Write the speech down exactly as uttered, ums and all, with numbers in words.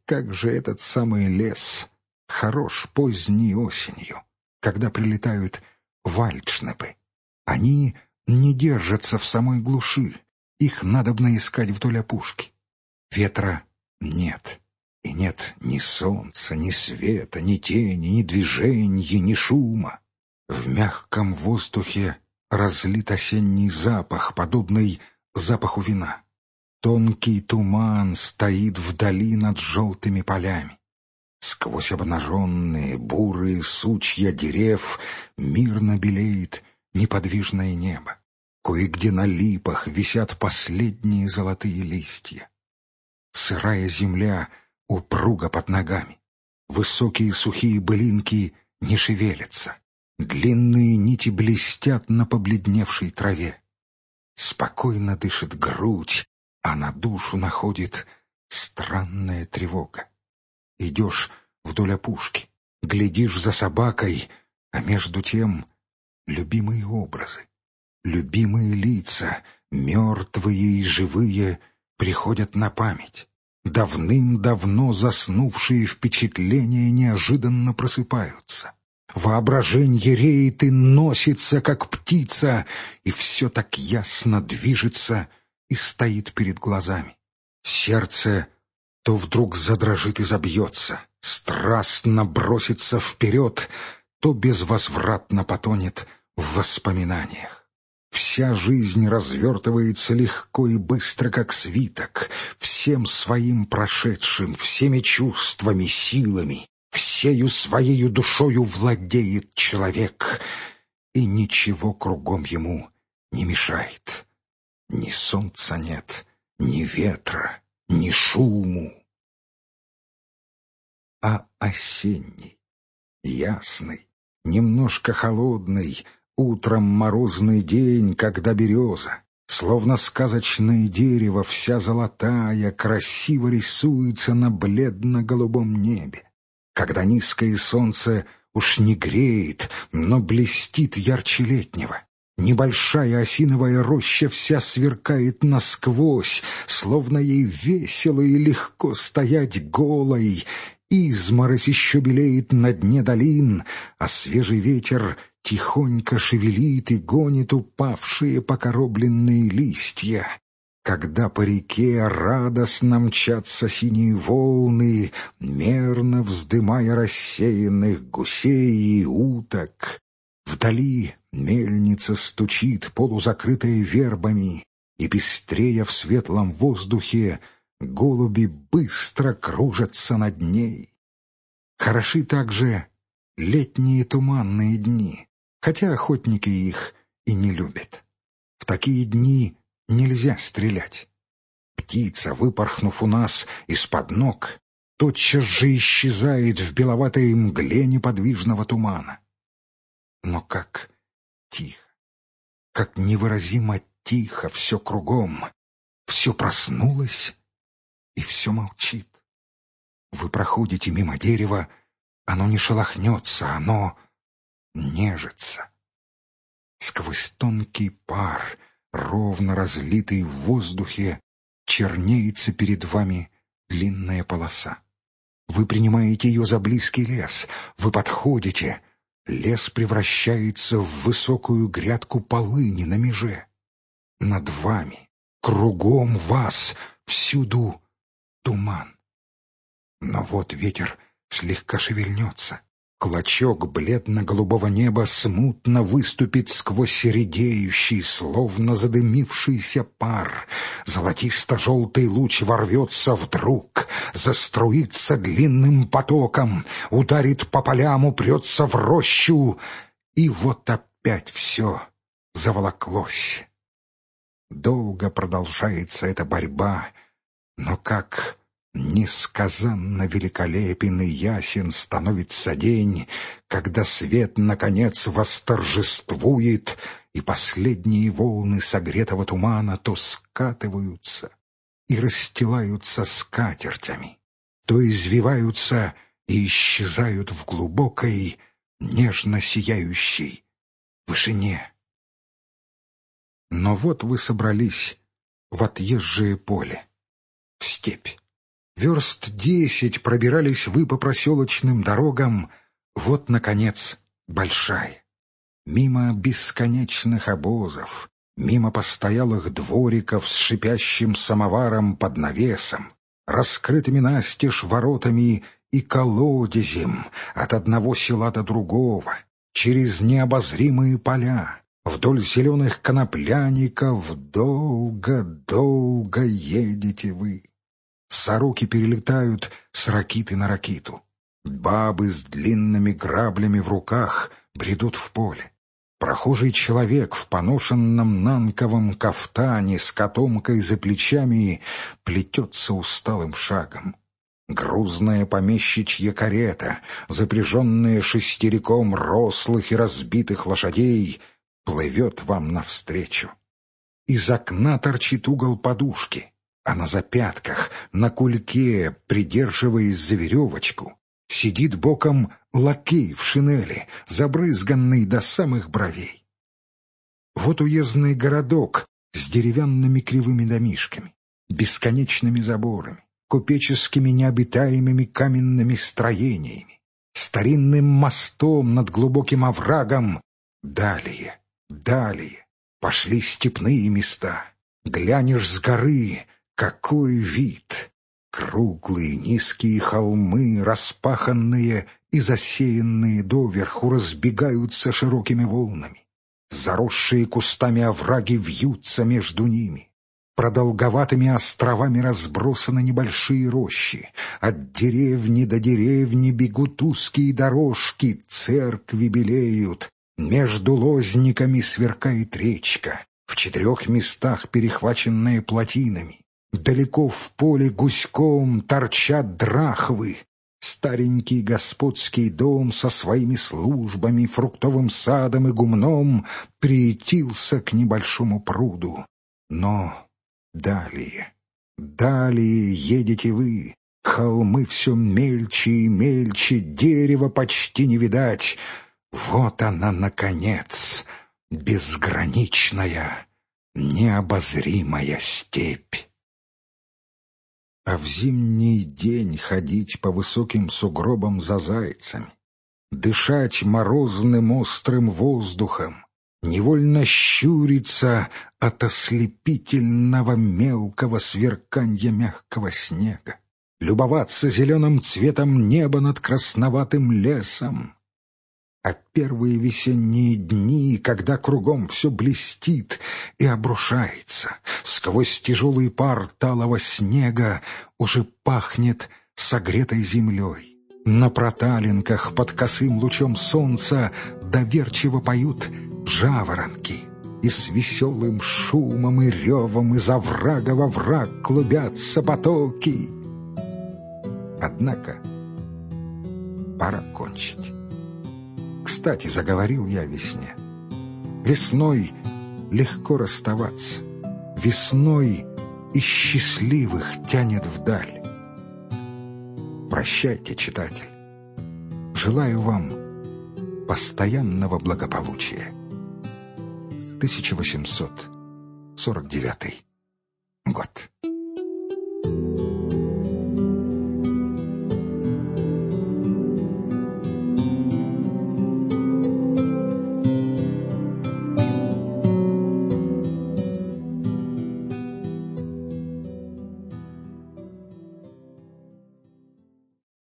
как же этот самый лес хорош поздней осенью, когда прилетают вальдшнепы. Они не держатся в самой глуши, их надобно искать вдоль опушки. Ветра нет, и нет ни солнца, ни света, ни тени, ни движения, ни шума. В мягком воздухе разлит осенний запах, подобный запаху вина. Тонкий туман стоит вдали над желтыми полями. Сквозь обнаженные бурые сучья дерев мирно белеет неподвижное небо. Кое-где на липах висят последние золотые листья. Сырая земля упруга под ногами. Высокие сухие былинки не шевелятся. Длинные нити блестят на побледневшей траве. Спокойно дышит грудь, а на душу находит странная тревога. Идешь вдоль опушки, глядишь за собакой, а между тем любимые образы, любимые лица, мертвые и живые, приходят на память. Давным-давно заснувшие впечатления неожиданно просыпаются. Воображение реет и носится, как птица, и все так ясно движется и стоит перед глазами. Сердце то вдруг задрожит и забьется, страстно бросится вперед, то безвозвратно потонет в воспоминаниях. Вся жизнь развертывается легко и быстро, как свиток, всем своим прошедшим, всеми чувствами, силами, всею своею душою владеет человек, и ничего кругом ему не мешает. Ни солнца нет, ни ветра, ни шуму. А осенний, ясный, немножко холодный, утром морозный день, когда береза, словно сказочное дерево, вся золотая, красиво рисуется на бледно-голубом небе, когда низкое солнце уж не греет, но блестит ярче летнего. Небольшая осиновая роща вся сверкает насквозь, словно ей весело и легко стоять голой. Изморозь еще белеет на дне долин, а свежий ветер тихонько шевелит и гонит упавшие покоробленные листья. Когда по реке радостно мчатся синие волны, мерно вздымая рассеянных гусей и уток, вдали мельница стучит, полузакрытая вербами, и, пестрея в светлом воздухе, голуби быстро кружатся над ней. Хороши также летние туманные дни, хотя охотники их и не любят. В такие дни нельзя стрелять. Птица, выпорхнув у нас из-под ног, тотчас же исчезает в беловатой мгле неподвижного тумана. Но как тихо, как невыразимо тихо все кругом, все проснулось и все молчит. Вы проходите мимо дерева, оно не шелохнется, оно нежится. Сквозь тонкий пар, ровно разлитый в воздухе, чернеется перед вами длинная полоса. Вы принимаете ее за близкий лес, вы подходите. Лес превращается в высокую грядку полыни на меже. Над вами, кругом вас, всюду туман. Но вот ветер слегка шевельнется. Клочок бледно-голубого неба смутно выступит сквозь редеющий, словно задымившийся пар. Золотисто-желтый луч ворвется вдруг, заструится длинным потоком, ударит по полям, упрется в рощу, и вот опять все заволоклось. Долго продолжается эта борьба, но как несказанно великолепен и ясен становится день, когда свет, наконец, восторжествует, и последние волны согретого тумана то скатываются и расстилаются скатертями, то извиваются и исчезают в глубокой, нежно сияющей вышине. Но вот вы собрались в отъезжее поле, в степь. Верст десять пробирались вы по проселочным дорогам. Вот, наконец, большая. Мимо бесконечных обозов, мимо постоялых двориков с шипящим самоваром под навесом, раскрытыми настежь воротами и колодезем от одного села до другого, через необозримые поля, вдоль зеленых конопляников долго-долго едете вы. Сороки перелетают с ракиты на ракиту. Бабы с длинными граблями в руках бредут в поле. Прохожий человек в поношенном нанковом кафтане с котомкой за плечами плетется усталым шагом. Грузная помещичья карета, запряженная шестериком рослых и разбитых лошадей, плывет вам навстречу. Из окна торчит угол подушки, а на запятках, на кульке, придерживаясь за веревочку, сидит боком лакей в шинели, забрызганный до самых бровей. Вот уездный городок с деревянными кривыми домишками, бесконечными заборами, купеческими необитаемыми каменными строениями, старинным мостом над глубоким оврагом. Далее, далее пошли степные места. Глянешь с горы — какой вид! Круглые низкие холмы, распаханные и засеянные доверху, разбегаются широкими волнами. Заросшие кустами овраги вьются между ними. Продолговатыми островами разбросаны небольшие рощи. От деревни до деревни бегут узкие дорожки, церкви белеют. Между лозниками сверкает речка, в четырех местах перехваченная плотинами. Далеко в поле гуськом торчат драхвы. Старенький господский дом со своими службами, фруктовым садом и гумном приютился к небольшому пруду. Но далее, далее едете вы. Холмы все мельче и мельче, дерева почти не видать. Вот она, наконец, безграничная, необозримая степь. А в зимний день ходить по высоким сугробам за зайцами, дышать морозным острым воздухом, невольно щуриться от ослепительного мелкого сверканья мягкого снега, любоваться зеленым цветом неба над красноватым лесом. А первые весенние дни, когда кругом все блестит и обрушается, сквозь тяжелый пар талого снега уже пахнет согретой землей. На проталинках под косым лучом солнца доверчиво поют жаворонки, и с веселым шумом и ревом из оврага во враг клубятся потоки. Однако пора кончить. Кстати, заговорил я о весне. Весной легко расставаться. Весной и счастливых тянет вдаль. Прощайте, читатель. Желаю вам постоянного благополучия. тысяча восемьсот сорок девятый год.